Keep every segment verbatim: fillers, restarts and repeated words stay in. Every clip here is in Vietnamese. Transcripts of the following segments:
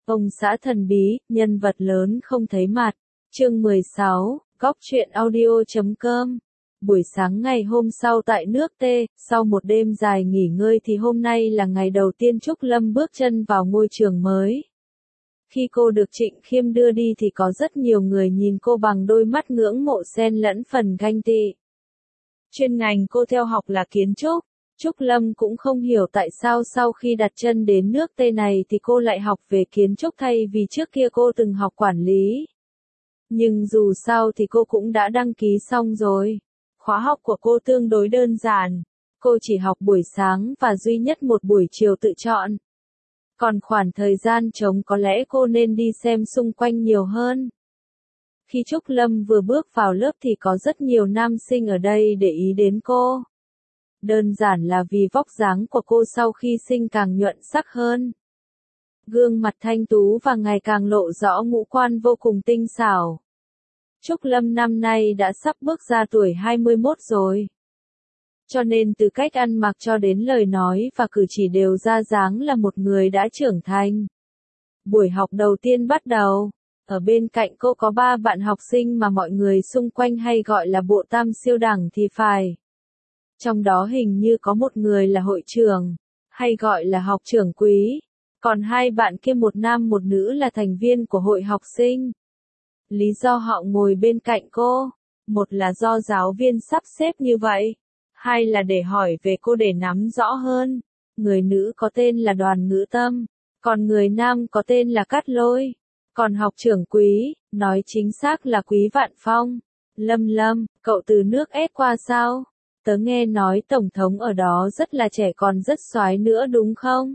Ông xã thần bí, nhân vật lớn không thấy mặt. Chương mười sáu, góc truyện audio chấm com. Buổi sáng ngày hôm sau tại nước T, sau một đêm dài nghỉ ngơi thì hôm nay là ngày đầu tiên Trúc Lâm bước chân vào ngôi trường mới. Khi cô được Trịnh Khiêm đưa đi thì có rất nhiều người nhìn cô bằng đôi mắt ngưỡng mộ xen lẫn phần ganh tị. Chuyên ngành cô theo học là kiến trúc. Trúc Lâm cũng không hiểu tại sao sau khi đặt chân đến nước T này thì cô lại học về kiến trúc thay vì trước kia cô từng học quản lý. Nhưng dù sao thì cô cũng đã đăng ký xong rồi. Khóa học của cô tương đối đơn giản. Cô chỉ học buổi sáng và duy nhất một buổi chiều tự chọn. Còn khoảng thời gian trống có lẽ cô nên đi xem xung quanh nhiều hơn. Khi Trúc Lâm vừa bước vào lớp thì có rất nhiều nam sinh ở đây để ý đến cô. Đơn giản là vì vóc dáng của cô sau khi sinh càng nhuận sắc hơn. Gương mặt thanh tú và ngày càng lộ rõ ngũ quan vô cùng tinh xảo. Trúc Lâm năm nay đã sắp bước ra tuổi hai mươi mốt rồi. Cho nên từ cách ăn mặc cho đến lời nói và cử chỉ đều ra dáng là một người đã trưởng thành. Buổi học đầu tiên bắt đầu. Ở bên cạnh cô có ba bạn học sinh mà mọi người xung quanh hay gọi là bộ tam siêu đẳng thì phải. Trong đó hình như có một người là hội trưởng, hay gọi là học trưởng quý. Còn hai bạn kia một nam một nữ là thành viên của hội học sinh. Lý do họ ngồi bên cạnh cô, một là do giáo viên sắp xếp như vậy, hai là để hỏi về cô để nắm rõ hơn. Người nữ có tên là Đoàn Ngữ Tâm, còn người nam có tên là Cát Lôi. Còn học trưởng quý, nói chính xác là Quý Vạn Phong. Lâm Lâm, cậu từ nước S qua sao? Tớ nghe nói tổng thống ở đó rất là trẻ còn rất soái nữa đúng không?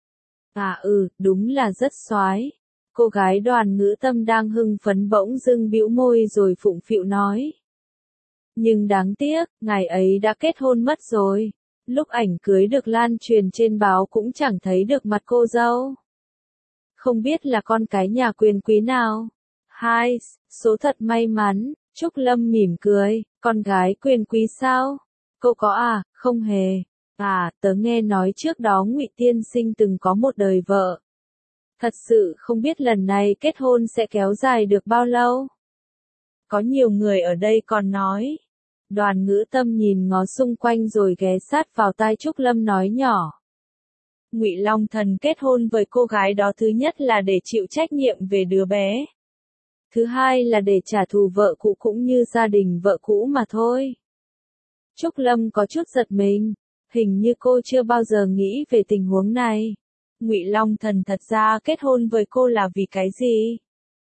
À ừ, đúng là rất soái. Cô gái Đoàn Ngữ Tâm đang hưng phấn bỗng dưng bĩu môi rồi phụng phịu nói. Nhưng đáng tiếc, ngài ấy đã kết hôn mất rồi. Lúc ảnh cưới được lan truyền trên báo cũng chẳng thấy được mặt cô dâu. Không biết là con cái nhà quyền quý nào. Hai, số thật may mắn. Trúc Lâm mỉm cười, con gái quyền quý sao? Cô có à? Không hề. À, tớ nghe nói trước đó Ngụy Tiên Sinh từng có một đời vợ. Thật sự không biết lần này kết hôn sẽ kéo dài được bao lâu. Có nhiều người ở đây còn nói. Đoàn Ngữ Tâm nhìn ngó xung quanh rồi ghé sát vào tai Trúc Lâm nói nhỏ. Ngụy Long Thần kết hôn với cô gái đó thứ nhất là để chịu trách nhiệm về đứa bé. Thứ hai là để trả thù vợ cũ cũng như gia đình vợ cũ mà thôi. Trúc Lâm có chút giật mình, hình như cô chưa bao giờ nghĩ về tình huống này. Ngụy Long Thần thật ra kết hôn với cô là vì cái gì?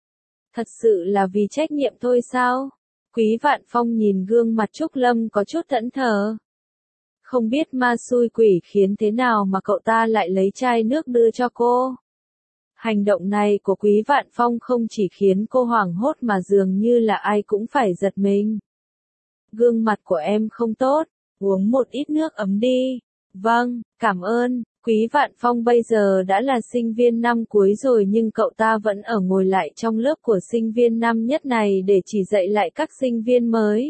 Thật sự là vì trách nhiệm thôi sao? Quý Vạn Phong nhìn gương mặt Trúc Lâm có chút thẫn thờ. Không biết ma xui quỷ khiến thế nào mà cậu ta lại lấy chai nước đưa cho cô. Hành động này của Quý Vạn Phong không chỉ khiến cô hoảng hốt mà dường như là ai cũng phải giật mình. Gương mặt của em không tốt, uống một ít nước ấm đi. Vâng, cảm ơn. Quý Vạn Phong bây giờ đã là sinh viên năm cuối rồi nhưng cậu ta vẫn ở ngồi lại trong lớp của sinh viên năm nhất này để chỉ dạy lại các sinh viên mới.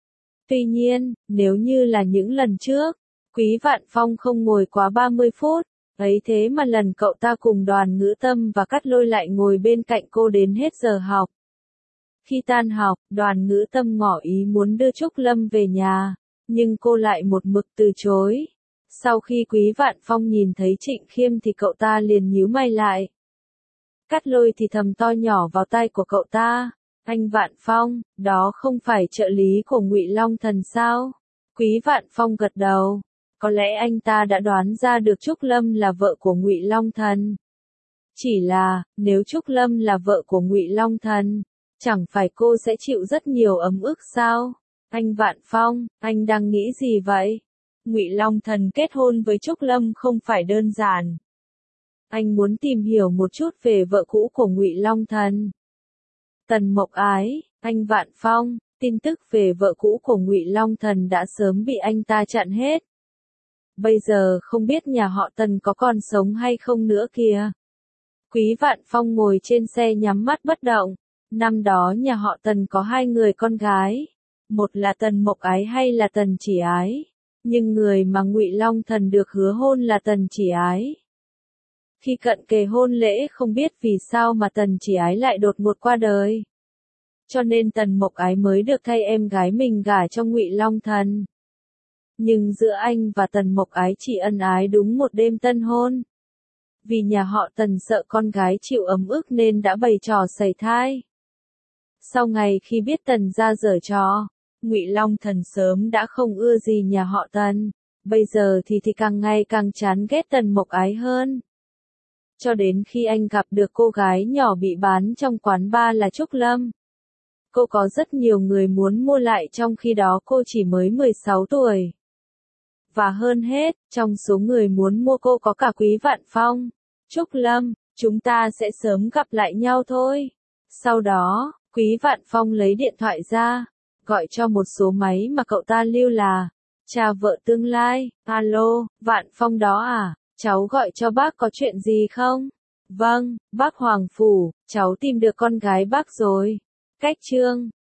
Tuy nhiên, nếu như là những lần trước, Quý Vạn Phong không ngồi quá ba mươi phút, ấy thế mà lần cậu ta cùng Đoàn Ngữ Tâm và Cát Lôi lại ngồi bên cạnh cô đến hết giờ học. Khi tan học, Đoàn Ngữ Tâm ngỏ ý muốn đưa Trúc Lâm về nhà, nhưng cô lại một mực từ chối. Sau khi Quý Vạn Phong nhìn thấy Trịnh Khiêm thì cậu ta liền nhíu mày lại. Cát Lôi thì thầm to nhỏ vào tai của cậu ta. Anh Vạn Phong, đó không phải trợ lý của Ngụy Long Thần sao? Quý Vạn Phong gật đầu. Có lẽ anh ta đã đoán ra được Trúc Lâm là vợ của Ngụy Long Thần. Chỉ là, nếu Trúc Lâm là vợ của Ngụy Long Thần, chẳng phải cô sẽ chịu rất nhiều ấm ức sao? Anh Vạn Phong, anh đang nghĩ gì vậy? Ngụy Long Thần kết hôn với Trúc Lâm không phải đơn giản. Anh muốn tìm hiểu một chút về vợ cũ của Ngụy Long Thần. Tần Mộc Ái, anh Vạn Phong, tin tức về vợ cũ của Ngụy Long Thần đã sớm bị anh ta chặn hết. Bây giờ không biết nhà họ Tần có còn sống hay không nữa kìa. Quý Vạn Phong ngồi trên xe nhắm mắt bất động. Năm đó nhà họ Tần có hai người con gái. Một là Tần Mộc Ái hay là Tần Chỉ Ái. Nhưng người mà Ngụy Long Thần được hứa hôn là Tần Chỉ Ái. Khi cận kề hôn lễ không biết vì sao mà Tần Chỉ Ái lại đột ngột qua đời. Cho nên Tần Mộc Ái mới được thay em gái mình gả cho Ngụy Long Thần. Nhưng giữa anh và Tần Mộc Ái chỉ ân ái đúng một đêm tân hôn. Vì nhà họ Tần sợ con gái chịu ấm ức nên đã bày trò sẩy thai. Sau ngày khi biết Tần gia giở trò, Ngụy Long Thần sớm đã không ưa gì nhà họ Tần, bây giờ thì thì càng ngày càng chán ghét Tần Mộc Ái hơn. Cho đến khi anh gặp được cô gái nhỏ bị bán trong quán bar là Trúc Lâm. Cô có rất nhiều người muốn mua lại trong khi đó cô chỉ mới mười sáu tuổi. Và hơn hết, trong số người muốn mua cô có cả Quý Vạn Phong. Trúc Lâm, chúng ta sẽ sớm gặp lại nhau thôi. Sau đó, Quý Vạn Phong lấy điện thoại ra, gọi cho một số máy mà cậu ta lưu là cha vợ tương lai. Alo, Vạn Phong đó à, cháu gọi cho bác có chuyện gì không? Vâng, bác Hoàng Phủ, cháu tìm được con gái bác rồi. Cách chương